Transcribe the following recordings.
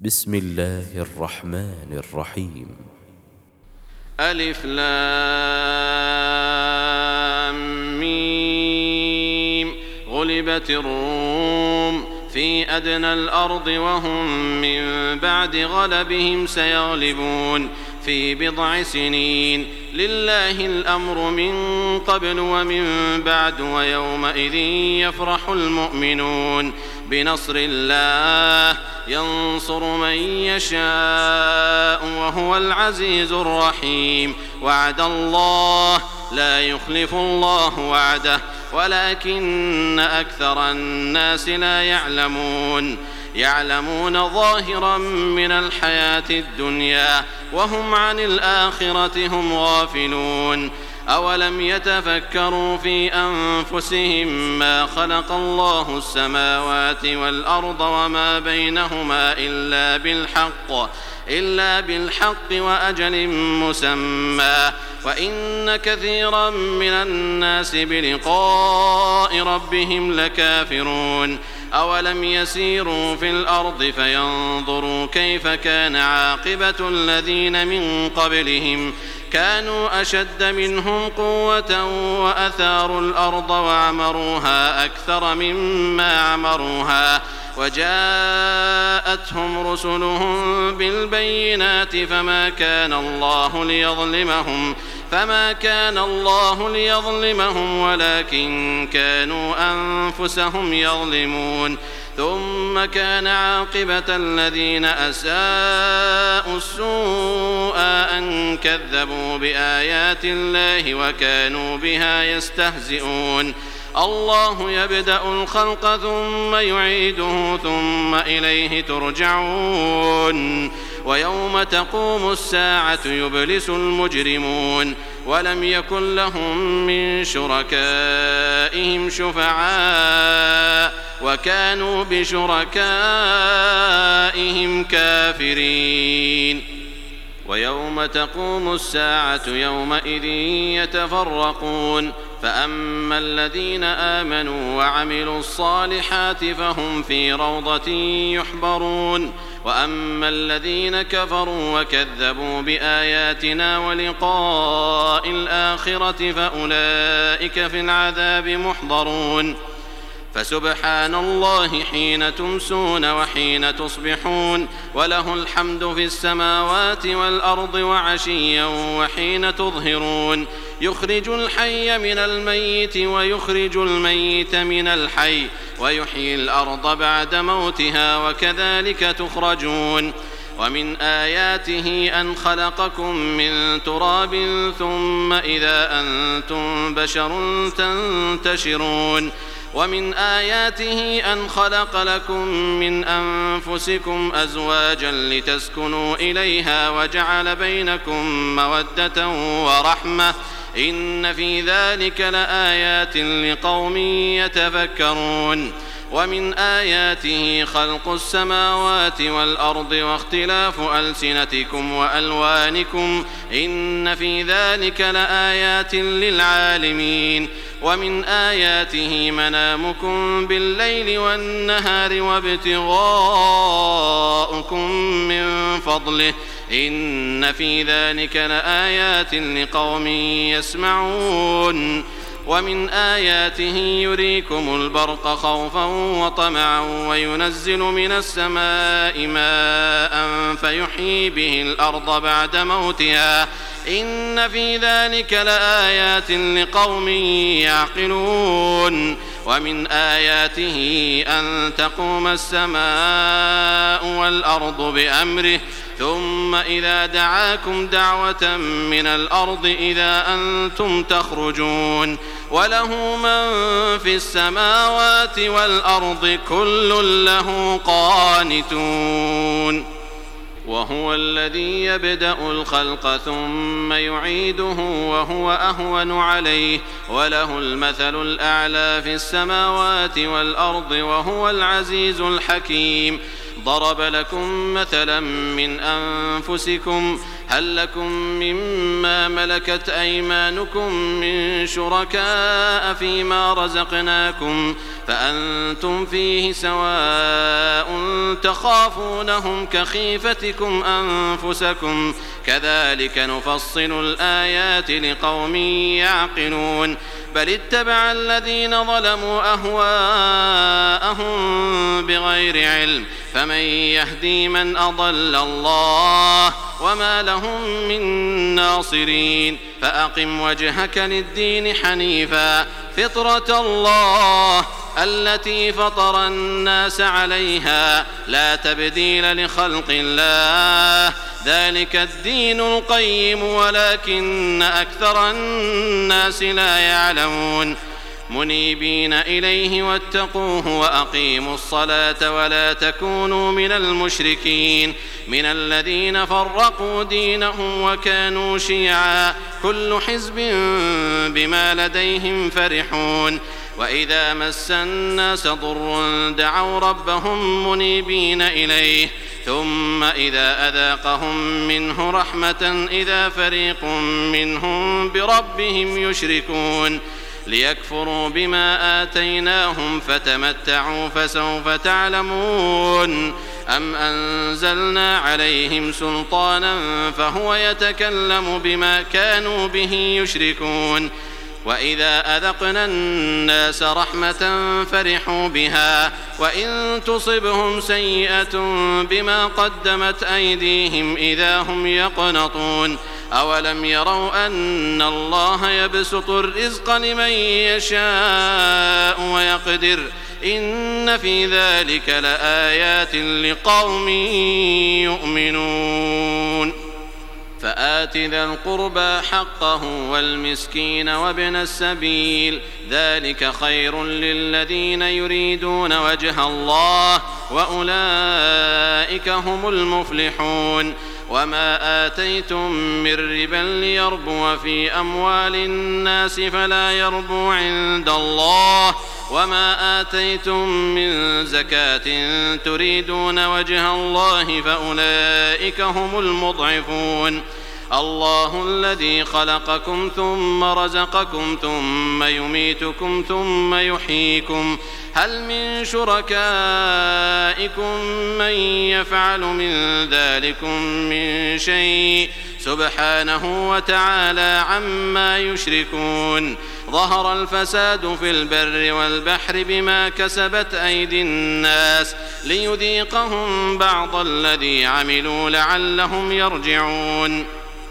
بسم الله الرحمن الرحيم. ألف لام ميم. غلبت الروم في أدنى الأرض وهم من بعد غلبهم سيغلبون في بضع سنين. لله الأمر من قبل ومن بعد ويومئذ يفرح المؤمنون بنصر الله ينصر من يشاء وهو العزيز الرحيم. وعد الله لا يخلف الله وعده ولكن أكثر الناس لا يعلمون ظاهرا من الحياة الدنيا وهم عن الآخرة هم غافلون. أولم يتفكروا في أنفسهم ما خلق الله السماوات والأرض وما بينهما إلا بالحق وأجل مسمى وإن كثيرا من الناس بلقاء ربهم لكافرون. أولم يسيروا في الأرض فينظروا كيف كان عاقبة الذين من قبلهم كانوا أشد منهم قوة وأثاروا الأرض وعمروها أكثر مما عمروها وجاءتهم رسلهم بالبينات فما كان الله ليظلمهم ولكن كانوا أنفسهم يظلمون. ثم كان عاقبة الذين أساءوا السوء أن كذبوا بآيات الله وكانوا بها يستهزئون. الله يبدأ الخلق ثم يعيده ثم إليه ترجعون. ويوم تقوم الساعة يبلس المجرمون ولم يكن لهم من شركائهم شفعاء وكانوا بشركائهم كافرين. ويوم تقوم الساعة يومئذ يتفرقون فأما الذين آمنوا وعملوا الصالحات فهم في روضة يحبرون وأما الذين كفروا وكذبوا بآياتنا ولقاء الآخرة فأولئك في العذاب محضرون. فسبحان الله حين تمسون وحين تصبحون وله الحمد في السماوات والأرض وعشيا وحين تظهرون. يخرج الحي من الميت ويخرج الميت من الحي ويحيي الأرض بعد موتها وكذلك تخرجون. ومن آياته أن خلقكم من تراب ثم إذا أنتم بشر تنتشرون. ومن آياته أن خلق لكم من أنفسكم أزواجا لتسكنوا إليها وجعل بينكم مودة ورحمة إن في ذلك لآيات لقوم يتفكرون. ومن آياته خلق السماوات والأرض واختلاف ألسنتكم وألوانكم إن في ذلك لآيات للعالمين. ومن آياته منامكم بالليل والنهار وابتغاؤكم من فضله إن في ذلك لآيات لقوم يسمعون. ومن آياته يريكم البرق خوفا وطمعا وينزل من السماء ماء فيحيي به الأرض بعد موتها إن في ذلك لآيات لقوم يعقلون. ومن آياته أن تقوم السماء والأرض بأمره ثم إذا دعاكم دعوة من الأرض إذا أنتم تخرجون. وله من في السماوات والأرض كل له قانتون. وهو الذي يبدأ الخلق ثم يعيده وهو أهون عليه وله المثل الأعلى في السماوات والأرض وهو العزيز الحكيم. ضرب لكم مثلا من أنفسكم هل لكم مما ملكت أيمانكم من شركاء فيما رزقناكم فأنتم فيه سواء تخافونهم كخيفتكم أنفسكم كذلك نفصل الآيات لقوم يعقلون بل اتبع الذين ظلموا أهواءهم بغير علم فمن يهدي من أضل الله وما لهم من ناصرين فأقم وجهك للدين حنيفا فطرة الله التي فطر الناس عليها لا تبديل لخلق الله ذلك الدين القيم ولكن أكثر الناس لا يعلمون منيبين إليه واتقوه وأقيموا الصلاة ولا تكونوا من المشركين من الذين فرقوا دينهم وكانوا شيعا كل حزب بما لديهم فرحون وإذا مس الناس ضر دعوا ربهم منيبين إليه ثم إذا أذاقهم منه رحمة إذا فريق منهم بربهم يشركون ليكفروا بما آتيناهم فتمتعوا فسوف تعلمون أم أنزلنا عليهم سلطانا فهو يتكلم بما كانوا به يشركون وإذا أذقنا الناس رحمة فرحوا بها وإن تصبهم سيئة بما قدمت أيديهم إذا هم يقنطون أولم يروا أن الله يبسط الرزق لمن يشاء ويقدر إن في ذلك لآيات لقوم يؤمنون فآت ذا القربى حقه والمسكين وابن السبيل ذلك خير للذين يريدون وجه الله وأولئك هم المفلحون وما آتيتم من ربا ليربو في أموال الناس فلا يربو عند الله وما آتيتم من زكاة تريدون وجه الله فأولئك هم المضعفون الله الذي خلقكم ثم رزقكم ثم يميتكم ثم يحييكم هل من شركائكم من يفعل من ذلكم من شيء سبحانه وتعالى عما يشركون ظهر الفساد في البر والبحر بما كسبت أيدي الناس ليذيقهم بعض الذي عملوا لعلهم يرجعون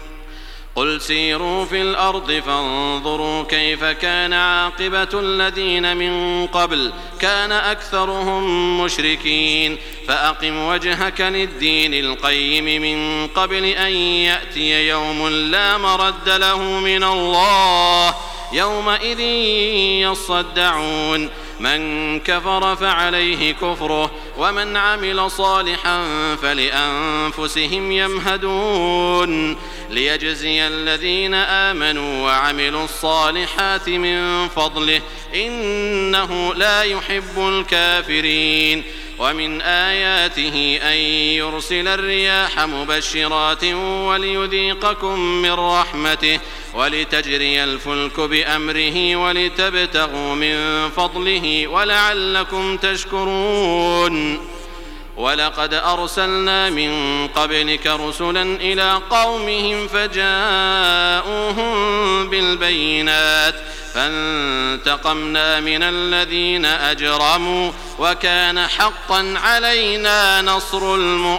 قل سيروا في الأرض فانظروا كيف كان عاقبة الذين من قبل كان أكثرهم مشركين فأقم وجهك للدين القيم من قبل أن يأتي يوم لا مرد له من الله يومئذ يصدعون من كفر فعليه كفره ومن عمل صالحا فلأنفسهم يمهدون ليجزي الذين آمنوا وعملوا الصالحات من فضله إنه لا يحب الكافرين ومن آياته أن يرسل الرياح مبشرات وليذيقكم من رحمته ولتجري الفلك بأمره ولتبتغوا من فضله ولعلكم تشكرون ولقد أرسلنا من قبلك رسلا إلى قومهم فجاءوهم بالبينات فانتقمنا من الذين أجرموا وكان حقا علينا نصر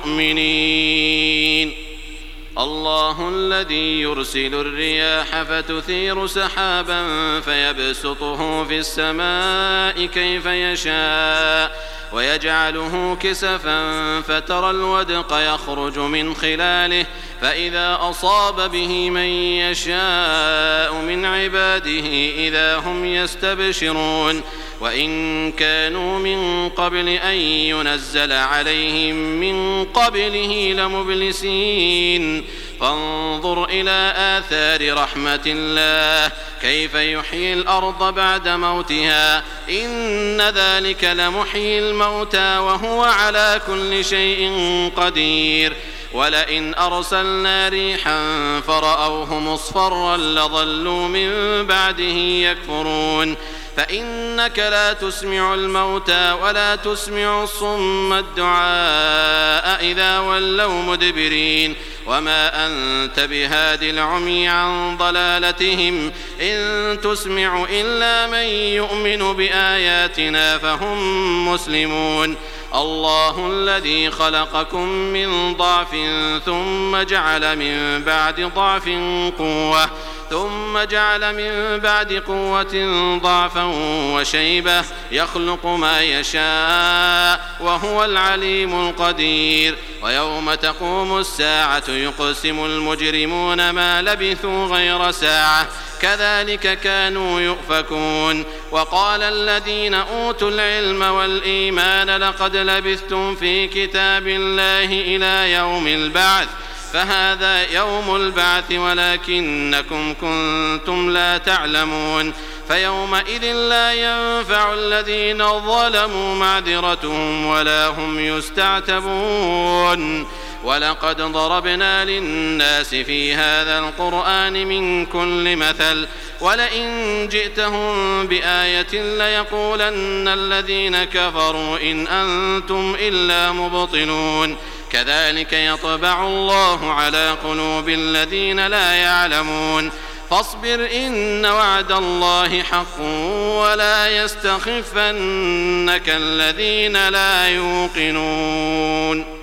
المؤمنين الله الذي يرسل الرياح فتثير سحابا فيبسطه في السماء كيف يشاء ويجعله كسفا فترى الودق يخرج من خلاله فإذا أصاب به من يشاء من عباده إذا هم يستبشرون وإن كانوا من قبل أن ينزل عليهم من قبله لمبلسين فانظر إلى آثار رحمة الله كيف يحيي الأرض بعد موتها إن ذلك لمحيي الموتى وهو على كل شيء قدير ولئن أرسلنا ريحا فرأوه مصفرا لظلوا من بعده يكفرون فإنك لا تسمع الموتى ولا تسمع الصم الدعاء إذا ولوا مدبرين وما أنت بهاد العمي عن ضلالتهم إن تسمع إلا من يؤمن بآياتنا فهم مسلمون الله الذي خلقكم من ضعف ثم جعل من بعد ضعف قوة ثم جعل من بعد قوة ضعفا وشيبة يخلق ما يشاء وهو العليم القدير ويوم تقوم الساعة يقسم المجرمون ما لبثوا غير ساعة كذلك كانوا يؤفكون وقال الذين أوتوا العلم والإيمان لقد لبثتم في كتاب الله إلى يوم البعث فهذا يوم البعث ولكنكم كنتم لا تعلمون فيومئذ لا ينفع الذين ظلموا معذرتهم ولا هم يستعتبون ولقد ضربنا للناس في هذا القرآن من كل مثل ولئن جئتهم بآية ليقولن الذين كفروا إن أنتم إلا مبطلون كذلك يطبع الله على قلوب الذين لا يعلمون فاصبر إن وعد الله حق ولا يستخفنك الذين لا يوقنون